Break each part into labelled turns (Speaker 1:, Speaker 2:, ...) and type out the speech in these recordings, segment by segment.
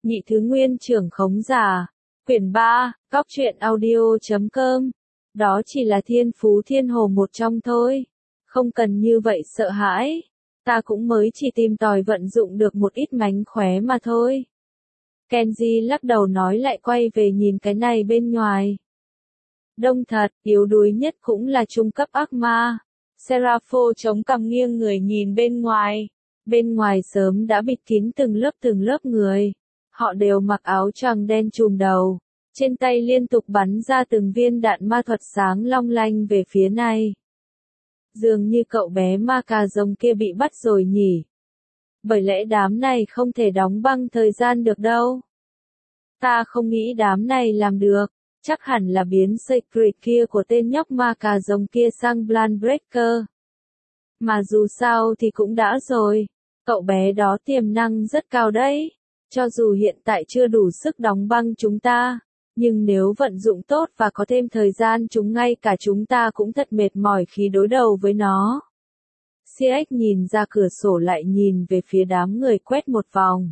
Speaker 1: Nhị thứ nguyên trưởng khống giả. Quyển 3, Cóc truyện audio.com. Đó chỉ là thiên phú thiên hồ một trong thôi. Không cần như vậy sợ hãi. Ta cũng mới chỉ tìm tòi vận dụng được một ít mánh khóe mà thôi. Kenji lắc đầu nói lại quay về nhìn cái này bên ngoài. Đông thật, yếu đuối nhất cũng là trung cấp ác ma. Serapho chống cằm nghiêng người nhìn bên ngoài. Bên ngoài sớm đã bịt kín từng lớp người. Họ đều mặc áo choàng đen trùm đầu. Trên tay liên tục bắn ra từng viên đạn ma thuật sáng long lanh về phía này. Dường như cậu bé ma cà rồng kia bị bắt rồi nhỉ. Bởi lẽ đám này không thể đóng băng thời gian được đâu. Ta không nghĩ đám này làm được. Chắc hẳn là biến secret kia của tên nhóc ma cà rồng kia sang Plan Breaker. Mà dù sao thì cũng đã rồi. Cậu bé đó tiềm năng rất cao đấy. Cho dù hiện tại chưa đủ sức đóng băng chúng ta. Nhưng nếu vận dụng tốt và có thêm thời gian chúng ngay cả chúng ta cũng thật mệt mỏi khi đối đầu với nó. CX nhìn ra cửa sổ lại nhìn về phía đám người quét một vòng.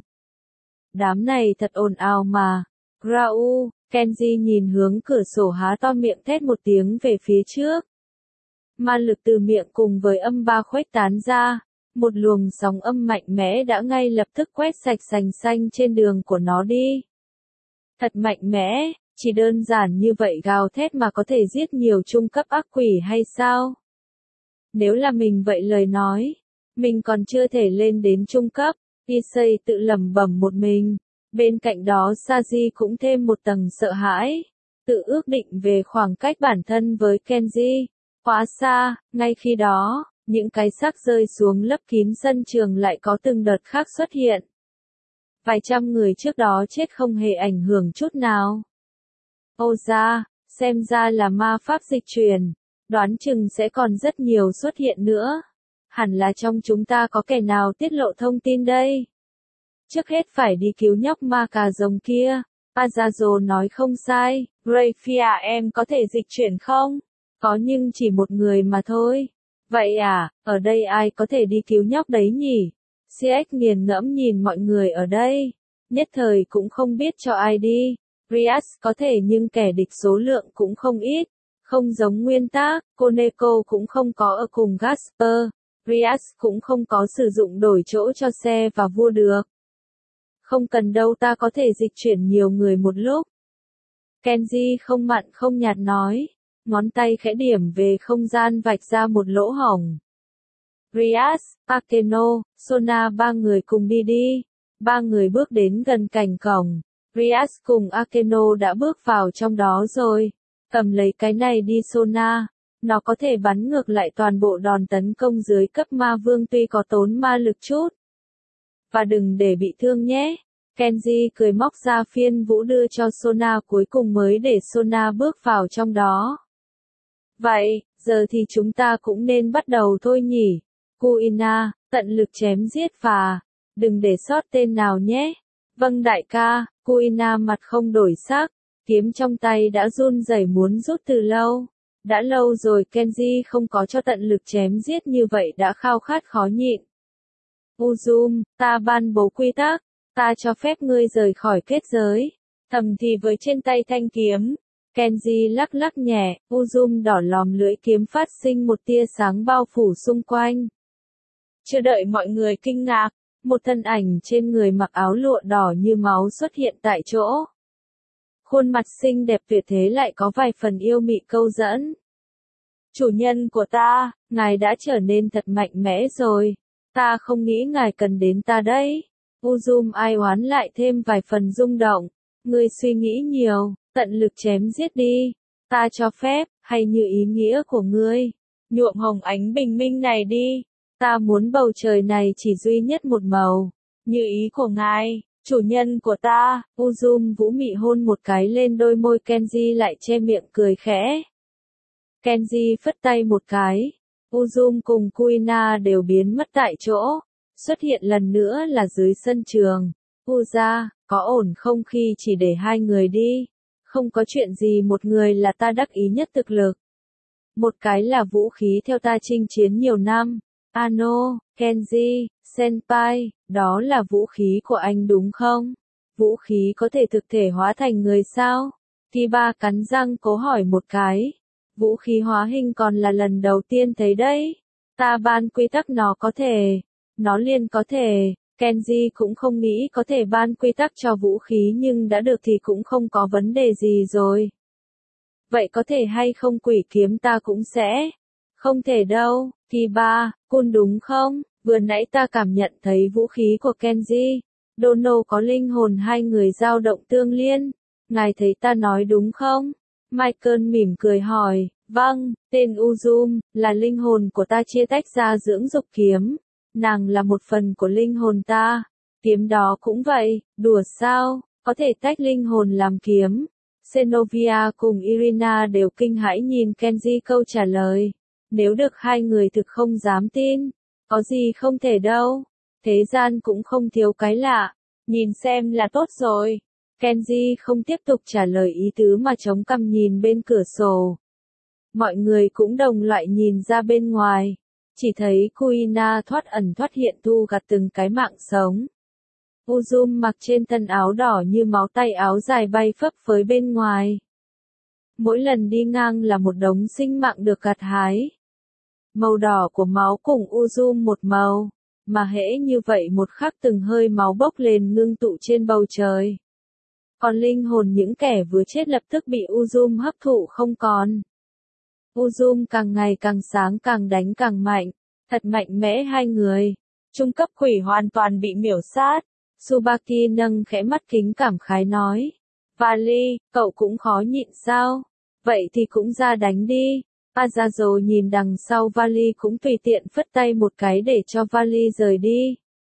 Speaker 1: Đám này thật ồn ào mà. Raul, Kenji nhìn hướng cửa sổ há to miệng thét một tiếng về phía trước. Ma lực từ miệng cùng với âm ba khuếch tán ra. Một luồng sóng âm mạnh mẽ đã ngay lập tức quét sạch sành xanh trên đường của nó đi. Thật mạnh mẽ, chỉ đơn giản như vậy gào thét mà có thể giết nhiều trung cấp ác quỷ hay sao? Nếu là mình vậy lời nói, mình còn chưa thể lên đến trung cấp, Issei tự lẩm bẩm một mình. Bên cạnh đó Saji cũng thêm một tầng sợ hãi, tự ước định về khoảng cách bản thân với Kenji. Quá xa, ngay khi đó, những cái xác rơi xuống lấp kín sân trường lại có từng đợt khác xuất hiện. Vài trăm người trước đó chết không hề ảnh hưởng chút nào. Ôi da, xem ra là ma pháp dịch truyền, đoán chừng sẽ còn rất nhiều xuất hiện nữa. Hẳn là trong chúng ta có kẻ nào tiết lộ thông tin đây. Trước hết phải đi cứu nhóc ma cà rồng kia. Azazo nói không sai, Graphia em có thể dịch chuyển không? Có nhưng chỉ một người mà thôi. Vậy à, ở đây ai có thể đi cứu nhóc đấy nhỉ? CX nghiền ngẫm nhìn mọi người ở đây. Nhất thời cũng không biết cho ai đi. Rias có thể nhưng kẻ địch số lượng cũng không ít. Không giống nguyên tắc, Koneko cũng không có ở cùng Gasper. Rias cũng không có sử dụng đổi chỗ cho xe và vua được. Không cần đâu ta có thể dịch chuyển nhiều người một lúc. Kenji không mặn không nhạt nói. Ngón tay khẽ điểm về không gian vạch ra một lỗ hổng. Rias, Akeno, Sona ba người cùng đi đi. Ba người bước đến gần cành cổng. Rias cùng Akeno đã bước vào trong đó rồi. Cầm lấy cái này đi Sona. Nó có thể bắn ngược lại toàn bộ đòn tấn công dưới cấp ma vương tuy có tốn ma lực chút. Và đừng để bị thương nhé. Kenji cười móc ra phiên vũ đưa cho Sona cuối cùng mới để Sona bước vào trong đó. Vậy, giờ thì chúng ta cũng nên bắt đầu thôi nhỉ. Kuina, tận lực chém giết và đừng để sót tên nào nhé. Vâng đại ca, Kuina mặt không đổi sắc, kiếm trong tay đã run rẩy muốn rút từ lâu. Đã lâu rồi Kenji không có cho tận lực chém giết như vậy đã khao khát khó nhịn. Uzum, ta ban bố quy tắc, ta cho phép ngươi rời khỏi kết giới. Thầm thì với trên tay thanh kiếm. Kenji lắc lắc nhẹ, Uzum đỏ lòm lưỡi kiếm phát sinh một tia sáng bao phủ xung quanh. Chưa đợi mọi người kinh ngạc, một thân ảnh trên người mặc áo lụa đỏ như máu xuất hiện tại chỗ. Khuôn mặt xinh đẹp tuyệt thế lại có vài phần yêu mị câu dẫn. Chủ nhân của ta, ngài đã trở nên thật mạnh mẽ rồi. Ta không nghĩ ngài cần đến ta đấy. Uzum ai oán lại thêm vài phần rung động. Ngươi suy nghĩ nhiều, tận lực chém giết đi. Ta cho phép, hay như ý nghĩa của ngươi. Nhuộm hồng ánh bình minh này đi. Ta muốn bầu trời này chỉ duy nhất một màu. Như ý của ngài, chủ nhân của ta. Uzum vũ mị hôn một cái lên đôi môi Kenji lại che miệng cười khẽ. Kenji phất tay một cái. Uzum cùng Kuina đều biến mất tại chỗ. Xuất hiện lần nữa là dưới sân trường. Uza, có ổn không khi chỉ để hai người đi? Không có chuyện gì một người là ta đắc ý nhất thực lực. Một cái là vũ khí theo ta chinh chiến nhiều năm. Ano, Kenji, Senpai, đó là vũ khí của anh đúng không? Vũ khí có thể thực thể hóa thành người sao? Kiba cắn răng cố hỏi một cái. Vũ khí hóa hình còn là lần đầu tiên thấy đấy. Ta ban quy tắc nó có thể. Nó liền có thể. Kenji cũng không nghĩ có thể ban quy tắc cho vũ khí nhưng đã được thì cũng không có vấn đề gì rồi. Vậy có thể hay không quỷ kiếm ta cũng sẽ. Không thể đâu, Kiba-kun đúng không? Vừa nãy ta cảm nhận thấy vũ khí của Kenji. Dono có linh hồn hai người dao động tương liên. Ngài thấy ta nói đúng không? Michael mỉm cười hỏi, vâng, tên Uzum, là linh hồn của ta chia tách ra dưỡng dục kiếm. Nàng là một phần của linh hồn ta. Kiếm đó cũng vậy, đùa sao, có thể tách linh hồn làm kiếm. Xenovia cùng Irina đều kinh hãi nhìn Kenji câu trả lời. Nếu được hai người thực không dám tin. Có gì không thể đâu. Thế gian cũng không thiếu cái lạ. Nhìn xem là tốt rồi. Kenji không tiếp tục trả lời ý tứ mà chống cằm nhìn bên cửa sổ. Mọi người cũng đồng loại nhìn ra bên ngoài. Chỉ thấy Kuina thoát ẩn thoát hiện thu gặt từng cái mạng sống. Uzum mặc trên thân áo đỏ như máu tay áo dài bay phấp phới bên ngoài. Mỗi lần đi ngang là một đống sinh mạng được gặt hái. Màu đỏ của máu cùng Uzum một màu, mà hễ như vậy một khắc từng hơi máu bốc lên ngưng tụ trên bầu trời. Còn linh hồn những kẻ vừa chết lập tức bị Uzum hấp thụ không còn. Uzum càng ngày càng sáng càng đánh càng mạnh, thật mạnh mẽ hai người. Trung cấp quỷ hoàn toàn bị miểu sát. Tsubaki nâng khẽ mắt kính cảm khái nói. Vali, cậu cũng khó nhịn sao? Vậy thì cũng ra đánh đi. Azazo nhìn đằng sau Vali cũng tùy tiện phất tay một cái để cho Vali rời đi.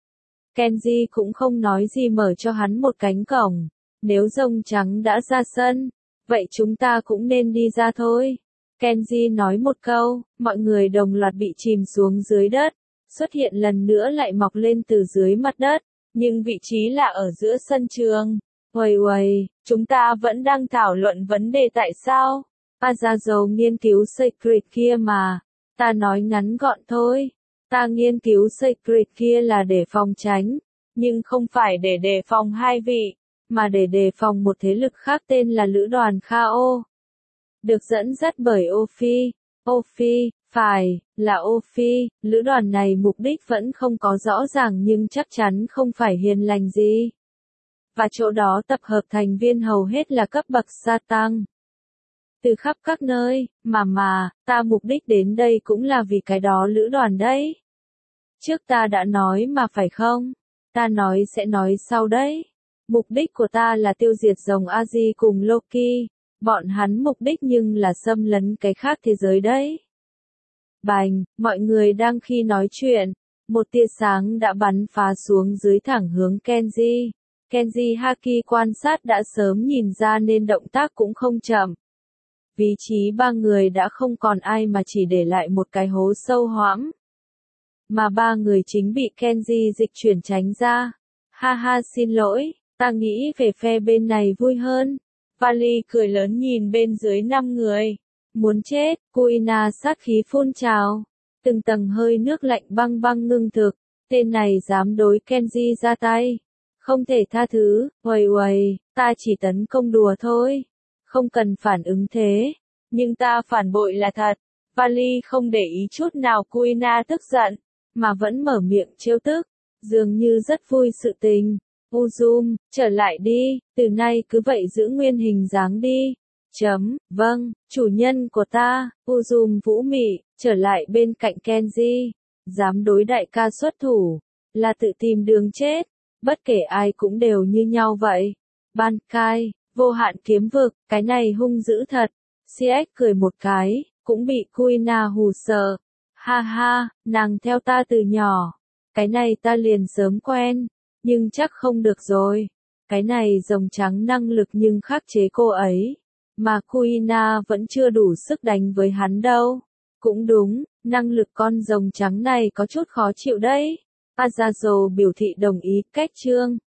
Speaker 1: Kenji cũng không nói gì mở cho hắn một cánh cổng. Nếu rồng trắng đã ra sân, vậy chúng ta cũng nên đi ra thôi. Kenji nói một câu, mọi người đồng loạt bị chìm xuống dưới đất, xuất hiện lần nữa lại mọc lên từ dưới mặt đất, nhưng vị trí là ở giữa sân trường. Uầy uầy, chúng ta vẫn đang thảo luận vấn đề tại sao? Azazo nghiên cứu Secret kia mà. Ta nói ngắn gọn thôi. Ta nghiên cứu Secret kia là để phòng tránh, nhưng không phải để đề phòng hai vị, mà để đề phòng một thế lực khác tên là Lữ đoàn Khao. Được dẫn dắt bởi Ophi. Ophi, phải, là Ophi. Lữ đoàn này mục đích vẫn không có rõ ràng nhưng chắc chắn không phải hiền lành gì. Và chỗ đó tập hợp thành viên hầu hết là cấp bậc sa tăng. Từ khắp các nơi, mà, ta mục đích đến đây cũng là vì cái đó lữ đoàn đấy. Trước ta đã nói mà phải không? Ta nói sẽ nói sau đấy. Mục đích của ta là tiêu diệt rồng Aji cùng Loki. Bọn hắn mục đích nhưng là xâm lấn cái khác thế giới đấy. Bành, mọi người đang khi nói chuyện. Một tia sáng đã bắn phá xuống dưới thẳng hướng Kenji. Kenji Haki quan sát đã sớm nhìn ra nên động tác cũng không chậm. Vị trí ba người đã không còn ai mà chỉ để lại một cái hố sâu hoãm. Mà ba người chính bị Kenji dịch chuyển tránh ra. Ha ha xin lỗi, ta nghĩ về phe bên này vui hơn. Vali cười lớn nhìn bên dưới 5 người. Muốn chết, Kuina sát khí phun trào. Từng tầng hơi nước lạnh băng băng ngưng thực. Tên này dám đối Kenji ra tay. Không thể tha thứ, uầy uầy, ta chỉ tấn công đùa thôi. Không cần phản ứng thế. Nhưng ta phản bội là thật. Vali không để ý chút nào Kuina tức giận, mà vẫn mở miệng trêu tức. Dường như rất vui sự tình. Uzum, trở lại đi, từ nay cứ vậy giữ nguyên hình dáng đi. Vâng, chủ nhân của ta, Uzum vũ mị, trở lại bên cạnh Kenji. Dám đối đại ca xuất thủ, là tự tìm đường chết. Bất kể ai cũng đều như nhau vậy. Bankai, vô hạn kiếm vực, cái này hung dữ thật. CX cười một cái, cũng bị Kuina hù sợ. Ha ha, nàng theo ta từ nhỏ. Cái này ta liền sớm quen, nhưng chắc không được rồi. Cái này rồng trắng năng lực nhưng khắc chế cô ấy. Mà Kuina vẫn chưa đủ sức đánh với hắn đâu. Cũng đúng, năng lực con rồng trắng này có chút khó chịu đấy. Azazo biểu thị đồng ý, cách chương.